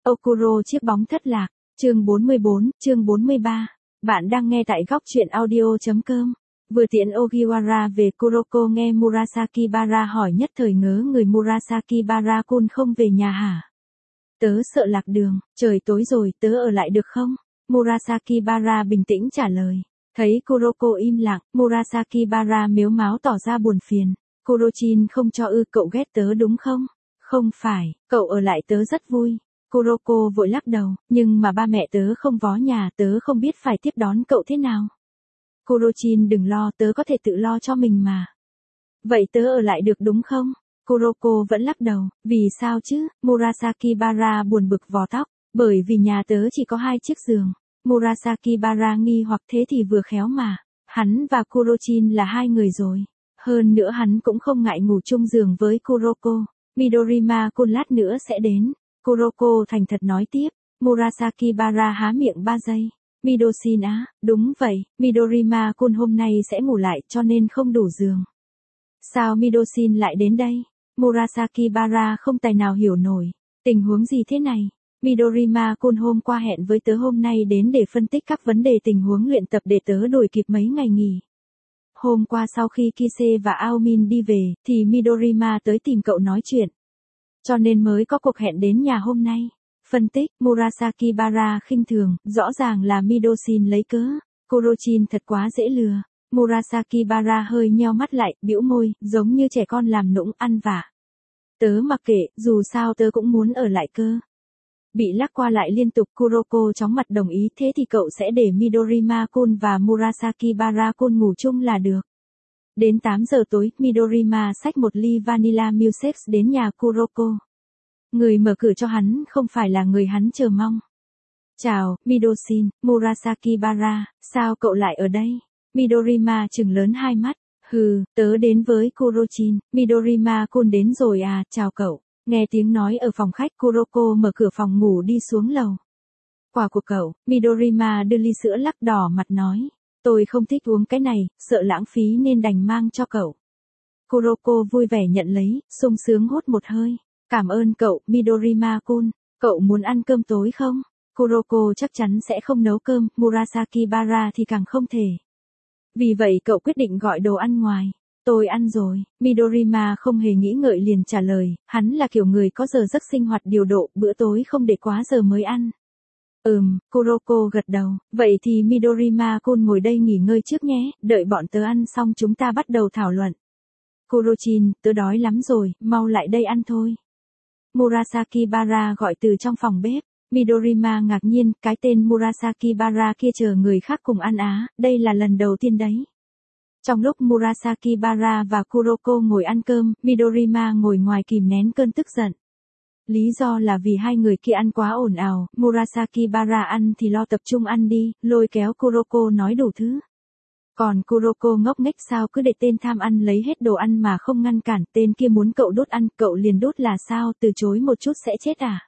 Okuro chiếc bóng thất lạc, chương 44, chương 43. Bạn đang nghe tại góc truyện audio.com. Vừa tiễn Ogiwara về Kuroko nghe Murasaki Bara hỏi nhất thời ngớ người. Murasaki Bara-kun không về nhà hả? Tớ sợ lạc đường, trời tối rồi, tớ ở lại được không? Murasaki Bara bình tĩnh trả lời. Thấy Kuroko im lặng, Murasaki Bara mếu máo tỏ ra buồn phiền. Kurochin không cho ư? Cậu ghét tớ đúng không? Không phải, cậu ở lại tớ rất vui. Kuroko vội lắc đầu, nhưng mà ba mẹ tớ không vó nhà, tớ không biết phải tiếp đón cậu thế nào. Kurochin đừng lo, tớ có thể tự lo cho mình mà. Vậy tớ ở lại được đúng không? Kuroko vẫn lắc đầu, vì sao chứ? Murasaki Bara buồn bực vò tóc, bởi vì nhà tớ chỉ có 2 chiếc giường. Murasaki Bara nghi hoặc thế thì vừa khéo mà, hắn và Kurochin là 2 người rồi. Hơn nữa hắn cũng không ngại ngủ chung giường với Kuroko. Midorima-kun lát nữa sẽ đến. Kuroko thành thật nói tiếp. Murasaki Bara há miệng 3 giây. Midoshin á, đúng vậy, Midorima-kun hôm nay sẽ ngủ lại cho nên không đủ giường. Sao Midoshin lại đến đây? Murasaki Bara không tài nào hiểu nổi. Tình huống gì thế này? Midorima-kun hôm qua hẹn với tớ hôm nay đến để phân tích các vấn đề tình huống luyện tập để tớ đuổi kịp mấy ngày nghỉ. Hôm qua sau khi Kise và Aomin đi về, thì Midorima tới tìm cậu nói chuyện. Cho nên mới có cuộc hẹn đến nhà hôm nay. Phân tích, Murasaki Bara khinh thường, rõ ràng là Midoshin lấy cớ. Kurochin thật quá dễ lừa. Murasaki Bara hơi nheo mắt lại, bĩu môi, giống như trẻ con làm nũng ăn vạ. Tớ mặc kệ, dù sao tớ cũng muốn ở lại cơ. Bị lắc qua lại liên tục, Kuroko chóng mặt đồng ý, thế thì cậu sẽ để Midorima-kun và Murasaki Bara-kun ngủ chung là được. Đến 8 giờ tối, Midorima xách một ly vanilla milkshake đến nhà Kuroko. Người mở cửa cho hắn không phải là người hắn chờ mong. Chào, Midoshin, Murasaki Bara, sao cậu lại ở đây? Midorima trừng lớn 2 mắt. Hừ, tớ đến với Kurochin. Midorima-kun đến rồi à, chào cậu. Nghe tiếng nói ở phòng khách, Kuroko mở cửa phòng ngủ đi xuống lầu. Quà của cậu. Midorima đưa ly sữa lắc đỏ mặt nói. Tôi không thích uống cái này, sợ lãng phí nên đành mang cho cậu. Kuroko vui vẻ nhận lấy, sung sướng hút một hơi. Cảm ơn cậu, Midorima-kun. Cậu muốn ăn cơm tối không? Kuroko chắc chắn sẽ không nấu cơm, Murasaki Bara thì càng không thể. Vì vậy cậu quyết định gọi đồ ăn ngoài. Tôi ăn rồi. Midorima không hề nghĩ ngợi liền trả lời, hắn là kiểu người có giờ giấc sinh hoạt điều độ, bữa tối không để quá giờ mới ăn. Kuroko gật đầu, vậy thì Midorima-kun ngồi đây nghỉ ngơi trước nhé, đợi bọn tớ ăn xong chúng ta bắt đầu thảo luận. Kurochin, tớ đói lắm rồi, mau lại đây ăn thôi. Murasaki Bara gọi từ trong phòng bếp. Midorima ngạc nhiên, cái tên Murasaki Bara kia chờ người khác cùng ăn á, đây là lần đầu tiên đấy. Trong lúc Murasaki Bara và Kuroko ngồi ăn cơm, Midorima ngồi ngoài kìm nén cơn tức giận. Lý do là vì 2 người kia ăn quá ồn ào, Murasaki Bara ăn thì lo tập trung ăn đi, lôi kéo Kuroko nói đủ thứ. Còn Kuroko ngốc nghếch sao cứ để tên tham ăn lấy hết đồ ăn mà không ngăn cản, tên kia muốn cậu đốt ăn, cậu liền đốt là sao, từ chối một chút sẽ chết à?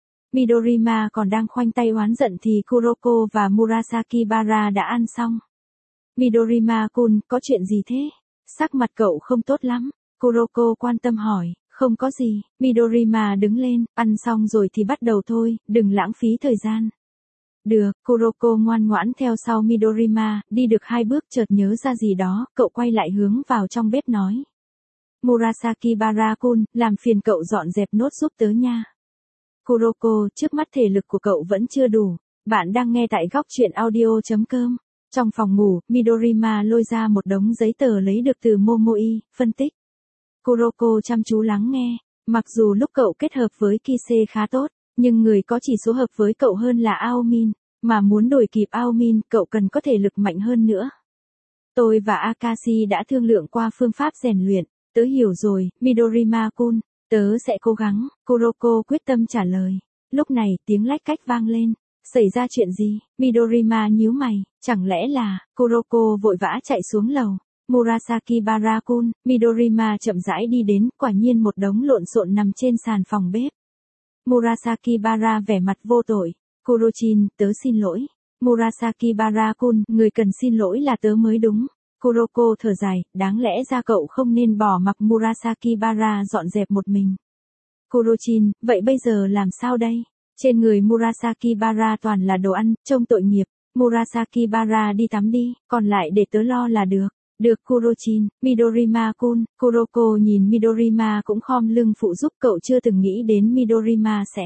Midorima còn đang khoanh tay oán giận thì Kuroko và Murasaki Bara đã ăn xong. Midorima-kun, có chuyện gì thế? Sắc mặt cậu không tốt lắm. Kuroko quan tâm hỏi, không có gì. Midorima đứng lên, ăn xong rồi thì bắt đầu thôi, đừng lãng phí thời gian. Được, Kuroko ngoan ngoãn theo sau Midorima, đi được 2 bước chợt nhớ ra gì đó, cậu quay lại hướng vào trong bếp nói. Murasaki Bara-kun, làm phiền cậu dọn dẹp nốt giúp tớ nha. Kuroko, trước mắt thể lực của cậu vẫn chưa đủ. Bạn đang nghe tại góc truyện audio.com. Trong phòng ngủ, Midorima lôi ra một đống giấy tờ lấy được từ Momoi, phân tích. Kuroko chăm chú lắng nghe. Mặc dù lúc cậu kết hợp với Kise khá tốt, nhưng người có chỉ số hợp với cậu hơn là Aomin, mà muốn đuổi kịp Aomin, cậu cần có thể lực mạnh hơn nữa. Tôi và Akashi đã thương lượng qua phương pháp rèn luyện, tớ hiểu rồi, Midorima-kun, tớ sẽ cố gắng, Kuroko quyết tâm trả lời. Lúc này, tiếng lách cách vang lên. Xảy ra chuyện gì? Midorima nhíu mày, chẳng lẽ là, Kuroko vội vã chạy xuống lầu. Murasaki Bara-kun, Midorima chậm rãi đi đến, quả nhiên một đống lộn xộn nằm trên sàn phòng bếp. Murasaki Bara vẻ mặt vô tội. Kurochin, tớ xin lỗi. Murasaki Bara-kun, người cần xin lỗi là tớ mới đúng. Kuroko thở dài, đáng lẽ ra cậu không nên bỏ mặc Murasaki Bara dọn dẹp một mình. Kurochin, vậy bây giờ làm sao đây? Trên người Murasaki Bara toàn là đồ ăn, trông tội nghiệp. Murasaki Bara đi tắm đi, còn lại để tớ lo là được. Được Kurochin, Midorima-kun, Kuroko nhìn Midorima cũng khom lưng phụ giúp, cậu chưa từng nghĩ đến Midorima sẽ.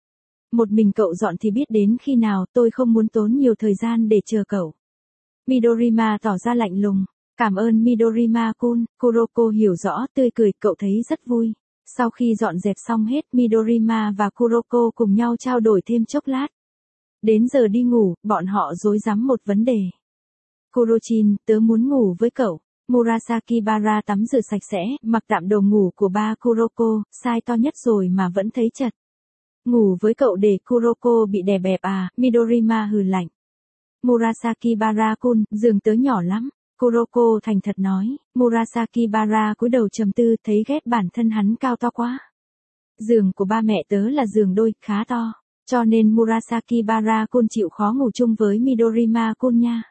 Một mình cậu dọn thì biết đến khi nào, tôi không muốn tốn nhiều thời gian để chờ cậu. Midorima tỏ ra lạnh lùng. Cảm ơn Midorima-kun, Kuroko hiểu rõ, tươi cười, cậu thấy rất vui. Sau khi dọn dẹp xong hết, Midorima và Kuroko cùng nhau trao đổi thêm chốc lát. Đến giờ đi ngủ, bọn họ rối rắm một vấn đề. Kurochin, tớ muốn ngủ với cậu. Murasaki Bara tắm rửa sạch sẽ, mặc tạm đồ ngủ của ba Kuroko, size to nhất rồi mà vẫn thấy chật. Ngủ với cậu để Kuroko bị đè bẹp à, Midorima hừ lạnh. Murasaki Bara-kun, giường tớ nhỏ lắm. Kuroko thành thật nói, Murasaki Bara cúi đầu trầm tư, thấy ghét bản thân hắn cao to quá. Giường của ba mẹ tớ là giường đôi, khá to, cho nên Murasaki Bara-kun chịu khó ngủ chung với Midorima-kun nha.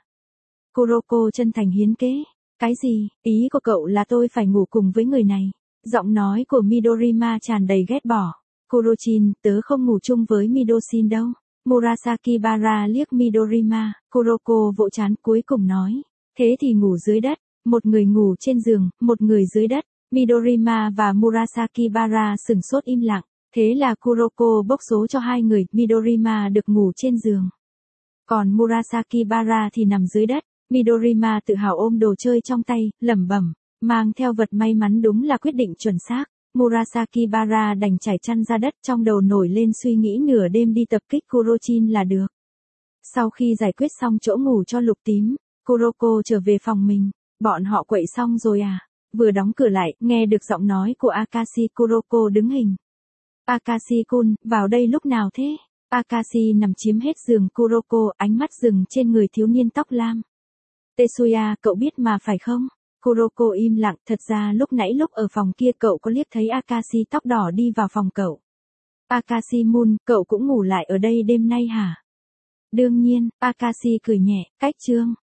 Kuroko chân thành hiến kế. Cái gì, ý của cậu là tôi phải ngủ cùng với người này? Giọng nói của Midorima tràn đầy ghét bỏ. Kurochin, tớ không ngủ chung với Midoshin đâu. Murasaki Bara liếc Midorima, Kuroko vỗ trán cuối cùng nói. Thế thì ngủ dưới đất, một người ngủ trên giường, một người dưới đất. Midorima và Murasaki Bara sửng sốt im lặng. Thế là Kuroko bốc số cho hai người, Midorima được ngủ trên giường. Còn Murasaki Bara thì nằm dưới đất. Midorima tự hào ôm đồ chơi trong tay, lẩm bẩm, mang theo vật may mắn đúng là quyết định chuẩn xác. Murasaki Bara đành trải chăn ra đất, trong đầu nổi lên suy nghĩ nửa đêm đi tập kích Kurochin là được. Sau khi giải quyết xong chỗ ngủ cho Lục Tím, Kuroko trở về phòng mình. Bọn họ quậy xong rồi à? Vừa đóng cửa lại, nghe được giọng nói của Akashi, Kuroko đứng hình. Akashi-kun, vào đây lúc nào thế? Akashi nằm chiếm hết giường Kuroko, ánh mắt dừng trên người thiếu niên tóc lam. Tetsuya, cậu biết mà phải không? Kuroko im lặng, thật ra lúc nãy lúc ở phòng kia cậu có liếc thấy Akashi tóc đỏ đi vào phòng cậu. Akashi-mun, cậu cũng ngủ lại ở đây đêm nay hả? Đương nhiên, Akashi cười nhẹ, cách chương.